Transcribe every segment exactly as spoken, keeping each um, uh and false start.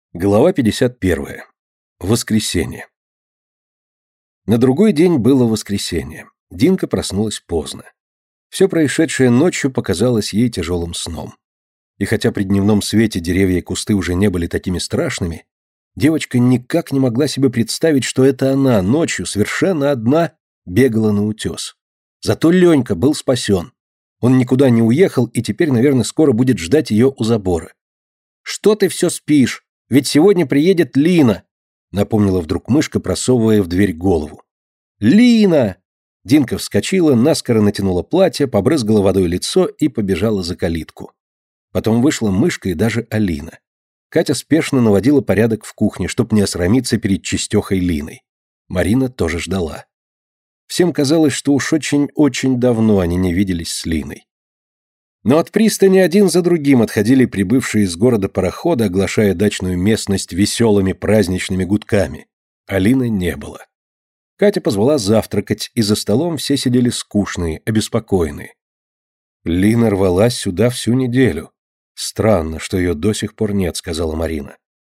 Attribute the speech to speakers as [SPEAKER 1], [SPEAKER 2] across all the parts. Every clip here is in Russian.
[SPEAKER 1] Глава пятьдесят первая. Воскресенье. На другой день было воскресенье. Динка проснулась поздно. Все происшедшее ночью показалось ей тяжелым сном. И хотя при дневном свете деревья и кусты уже не были такими страшными, девочка никак не могла себе представить, что это она ночью совершенно одна бегала на утес. Зато Ленька был спасен. Он никуда не уехал и теперь, наверное, скоро будет ждать ее у забора. «Что ты все спишь? Ведь сегодня приедет Лина», — напомнила вдруг мышка, просовывая в дверь голову. «Лина!» Динка вскочила, наскоро натянула платье, побрызгала водой лицо и побежала за калитку. Потом вышла мышка и даже Алина. Катя спешно наводила порядок в кухне, чтоб не осрамиться перед чистехой Линой. Марина тоже ждала. Всем казалось, что уж очень-очень давно они не виделись с Линой. Но от пристани один за другим отходили прибывшие из города пароходы, оглашая дачную местность веселыми праздничными гудками. Алины не было. Катя позвала завтракать, и за столом все сидели скучные, обеспокоенные. «Лина рвалась сюда всю неделю. Странно, что ее до сих пор нет», — сказала Марина.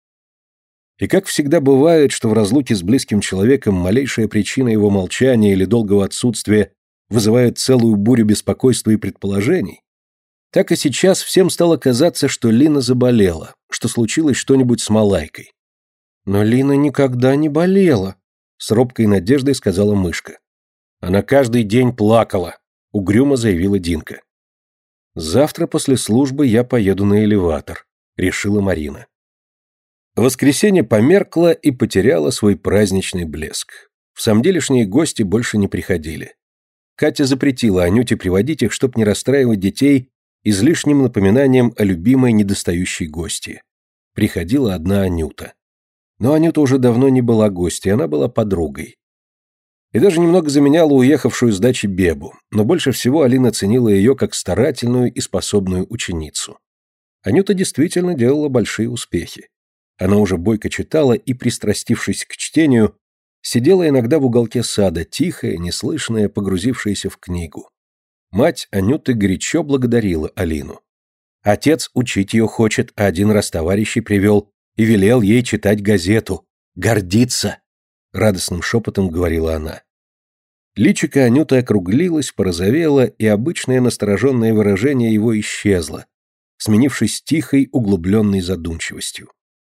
[SPEAKER 1] И как всегда бывает, что в разлуке с близким человеком малейшая причина его молчания или долгого отсутствия вызывает целую бурю беспокойства и предположений, так и сейчас всем стало казаться, что Лина заболела, что случилось что-нибудь с Малайкой. «Но Лина никогда не болела», — с робкой надеждой сказала мышка. «Она каждый день плакала», — угрюмо заявила Динка. «Завтра после службы я поеду на элеватор», — решила Марина. Воскресенье померкло и потеряло свой праздничный блеск. В самделишние гости больше не приходили. Катя запретила Анюте приводить их, чтоб не расстраивать детей излишним напоминанием о любимой недостающей гости. Приходила одна Анюта. Но Анюта уже давно не была гостьей, она была подругой. И даже немного заменяла уехавшую с дачи Бебу, но больше всего Алина ценила ее как старательную и способную ученицу. Анюта действительно делала большие успехи. Она уже бойко читала и, пристрастившись к чтению, сидела иногда в уголке сада, тихая, неслышная, погрузившаяся в книгу. Мать Анюты горячо благодарила Алину. Отец учить ее хочет, а один раз товарищей привел и велел ей читать газету. «Гордится!» — радостным шепотом говорила она. Личико Анюты округлилось, порозовело, и обычное настороженное выражение его исчезло, сменившись тихой, углубленной задумчивостью.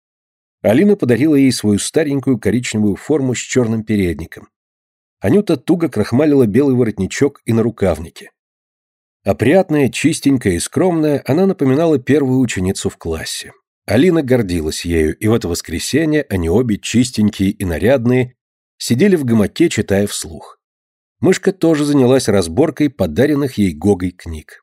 [SPEAKER 1] Алина подарила ей свою старенькую коричневую форму с черным передником. Анюта туго крахмалила белый воротничок и нарукавники. Опрятная, чистенькая и скромная, она напоминала первую ученицу в классе. Алина гордилась ею, и в это воскресенье они обе, чистенькие и нарядные, сидели в гамаке, читая вслух. Мышка тоже занялась разборкой подаренных ей Гогой книг.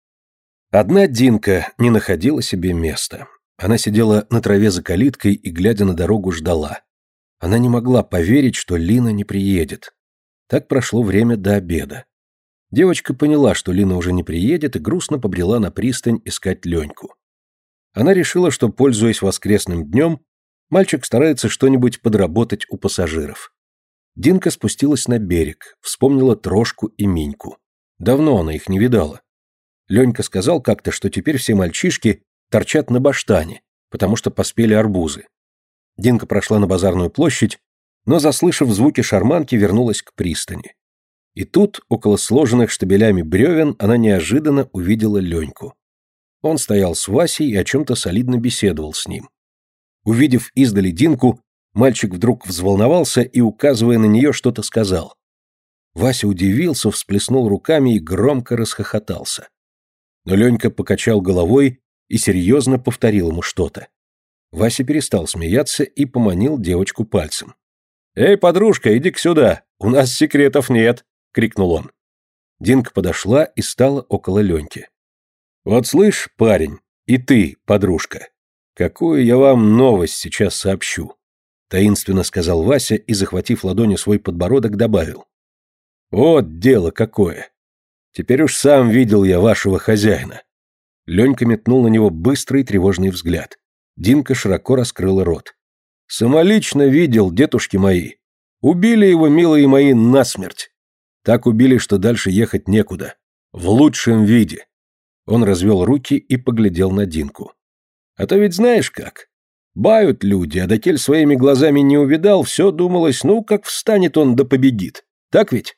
[SPEAKER 1] Одна Динка не находила себе места. Она сидела на траве за калиткой и, глядя на дорогу, ждала. Она не могла поверить, что Лина не приедет. Так прошло время до обеда. Девочка поняла, что Лина уже не приедет, и грустно побрела на пристань искать Леньку. Она решила, что, пользуясь воскресным днем, мальчик старается что-нибудь подработать у пассажиров. Динка спустилась на берег, вспомнила Трошку и Миньку. Давно она их не видала. Ленька сказал как-то, что теперь все мальчишки торчат на баштане, потому что поспели арбузы. Динка прошла на базарную площадь, но, заслышав звуки шарманки, вернулась к пристани. И тут, около сложенных штабелями бревен, она неожиданно увидела Леньку. Он стоял с Васей и о чем-то солидно беседовал с ним. Увидев издали Динку, мальчик вдруг взволновался и, указывая на нее, что-то сказал. Вася удивился, всплеснул руками и громко расхохотался. Но Ленька покачал головой и серьезно повторил ему что-то. Вася перестал смеяться и поманил девочку пальцем. «Эй, подружка, иди-ка сюда, у нас секретов нет!» — крикнул он. Динка подошла и стала около Леньки. «Вот слышь, парень, и ты, подружка, какую я вам новость сейчас сообщу!» — таинственно сказал Вася и, захватив ладонью свой подбородок, добавил. «Вот дело какое! Теперь уж сам видел я вашего хозяина!» Ленька метнул на него быстрый тревожный взгляд. Динка широко раскрыла рот. «Самолично видел, дедушки мои. Убили его, милые мои, насмерть. Так убили, что дальше ехать некуда. В лучшем виде». Он развел руки и поглядел на Динку. «А то ведь знаешь как? Бают люди, а докель своими глазами не увидал, все думалось, ну, как встанет он да победит. Так ведь?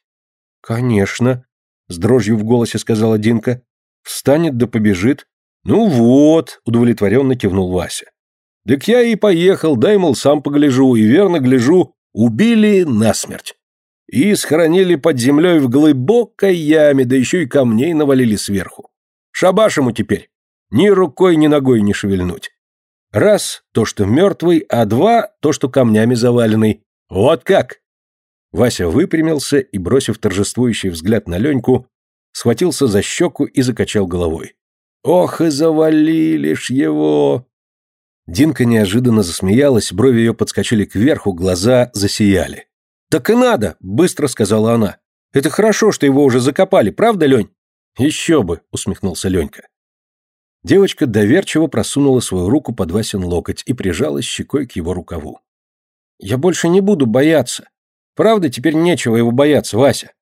[SPEAKER 1] Конечно, с дрожью в голосе сказала Динка. Встанет да побежит. Ну вот, удовлетворенно кивнул Вася. Так я и поехал, дай, мол, сам погляжу, и верно гляжу, убили насмерть. И схоронили под землей в глубокой яме, да еще и камней навалили сверху. Шабаш ему теперь. Ни рукой, ни ногой не шевельнуть. Раз, то, что мертвый, а два, то, что камнями заваленный. Вот как!» Вася выпрямился и, бросив торжествующий взгляд на Леньку, схватился за щеку и закачал головой. «Ох и завалили ж его!» Динка неожиданно засмеялась, брови ее подскочили кверху, глаза засияли. «Так и надо!» — быстро сказала она. «Это хорошо, что его уже закопали, правда, Лень?» «Еще бы!» — усмехнулся Ленька. Девочка доверчиво просунула свою руку под Васин локоть и прижалась щекой к его рукаву. «Я больше не буду бояться. Правда, теперь нечего его бояться, Вася».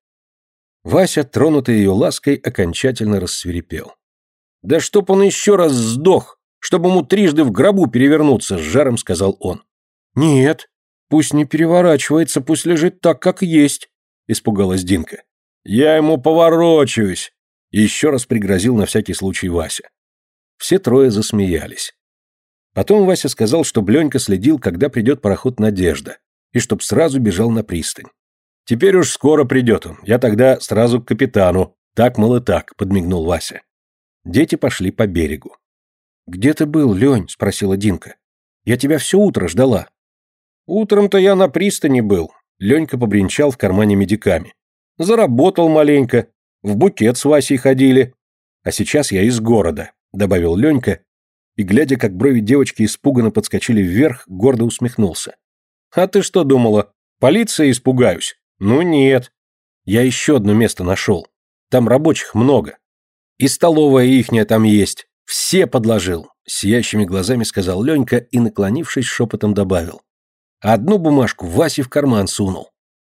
[SPEAKER 1] Вася, тронутый ее лаской, окончательно рассвирепел. «Да чтоб он еще раз сдох, чтобы ему трижды в гробу перевернуться», — с жаром сказал он. «Нет, пусть не переворачивается, пусть лежит так, как есть», — испугалась Динка. «Я ему поворочаюсь», — еще раз пригрозил на всякий случай Вася. Все трое засмеялись. Потом Вася сказал, что Ленька следил, когда придет пароход «Надежда», и чтоб сразу бежал на пристань. «Теперь уж скоро придет он, я тогда сразу к капитану, так, мол, и так», — подмигнул Вася. Дети пошли по берегу. «Где ты был, Лень?» — спросила Динка. «Я тебя все утро ждала». «Утром-то я на пристани был», — Ленька побренчал в кармане медиками. «Заработал маленько, в букет с Васей ходили. А сейчас я из города», — добавил Ленька, и, глядя, как брови девочки испуганно подскочили вверх, гордо усмехнулся. «А ты что думала, полиция испугаюсь? Ну нет. Я еще одно место нашел. Там рабочих много. И столовая ихняя там есть. Все подложил», — сияющими глазами сказал Ленька и, наклонившись, шепотом добавил. «Одну бумажку Васе в карман сунул».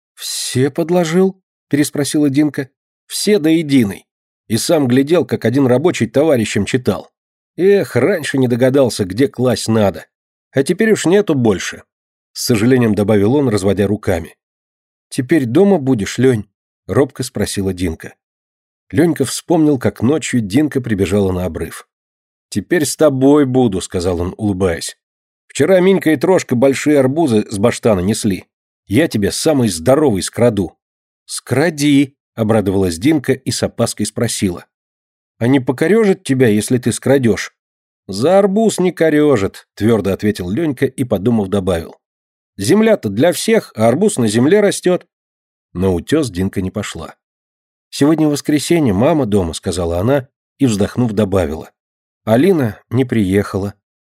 [SPEAKER 1] «Все подложил?» — переспросила Динка. «Все до единой. И сам глядел, как один рабочий товарищем читал. Эх, раньше не догадался, где класть надо. А теперь уж нету больше», — с сожалением добавил он, разводя руками. «Теперь дома будешь, Лень?» — робко спросила Динка. Ленька вспомнил, как ночью Динка прибежала на обрыв. «Теперь с тобой буду», — сказал он, улыбаясь. «Вчера Минька и Трошка большие арбузы с баштана несли. Я тебе самый здоровый скраду». «Скради», — обрадовалась Динка и с опаской спросила. «А не покорежит тебя, если ты скрадешь?» «За арбуз не корежит», — твердо ответил Ленька и, подумав, добавил. «Земля-то для всех, а арбуз на земле растет». На утес Динка не пошла. «Сегодня воскресенье, мама дома», — сказала она и, вздохнув, добавила. «Алина не приехала».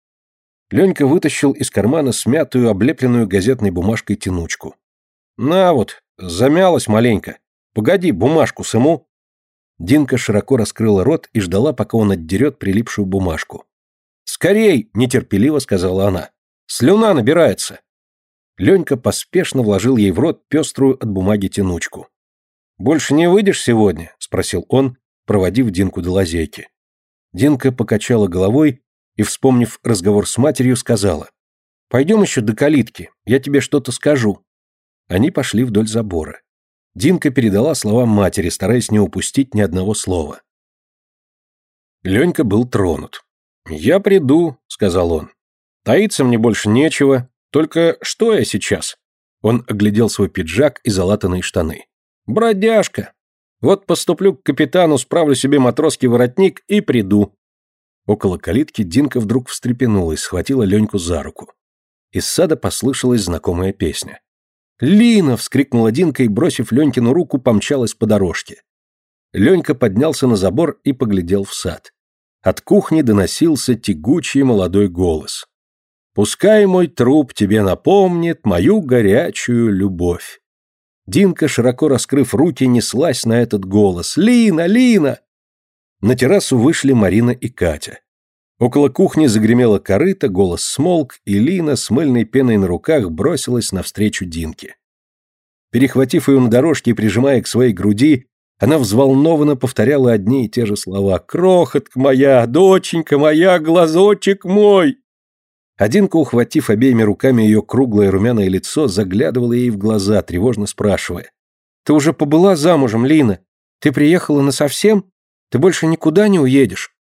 [SPEAKER 1] Ленька вытащил из кармана смятую, облепленную газетной бумажкой тянучку. «На вот, замялась маленько. Погоди, бумажку сыму». Динка широко раскрыла рот и ждала, пока он отдерет прилипшую бумажку. «Скорей!» — нетерпеливо сказала она. «Слюна набирается». Ленька поспешно вложил ей в рот пеструю от бумаги тянучку. «Больше не выйдешь сегодня?» — спросил он, проводив Динку до лазейки. Динка покачала головой и, вспомнив разговор с матерью, сказала. «Пойдем еще до калитки, я тебе что-то скажу». Они пошли вдоль забора. Динка передала словам матери, стараясь не упустить ни одного слова. Ленька был тронут. «Я приду», — сказал он. «Таиться мне больше нечего. Только что я сейчас?» Он оглядел свой пиджак и залатанные штаны. «Бродяжка. Вот поступлю к капитану, справлю себе матросский воротник и приду». Около калитки Динка вдруг встрепенулась, схватила Леньку за руку. Из сада послышалась знакомая песня. «Лина!» — вскрикнула Динка и, бросив Ленькину руку, помчалась по дорожке. Ленька поднялся на забор и поглядел в сад. От кухни доносился тягучий молодой голос. «Пускай мой труп тебе напомнит мою горячую любовь». Динка, широко раскрыв руки, неслась на этот голос. «Лина! Лина!» На террасу вышли Марина и Катя. Около кухни загремела корыто, голос смолк, и Лина с мыльной пеной на руках бросилась навстречу Динке. Перехватив ее на дорожке и прижимая к своей груди, она взволнованно повторяла одни и те же слова. «Крохотка моя, доченька моя, глазочек мой!» А Динка, ухватив обеими руками ее круглое румяное лицо, заглядывала ей в глаза, тревожно спрашивая: «Ты уже побыла замужем, Лина? Ты приехала насовсем? Ты больше никуда не уедешь?»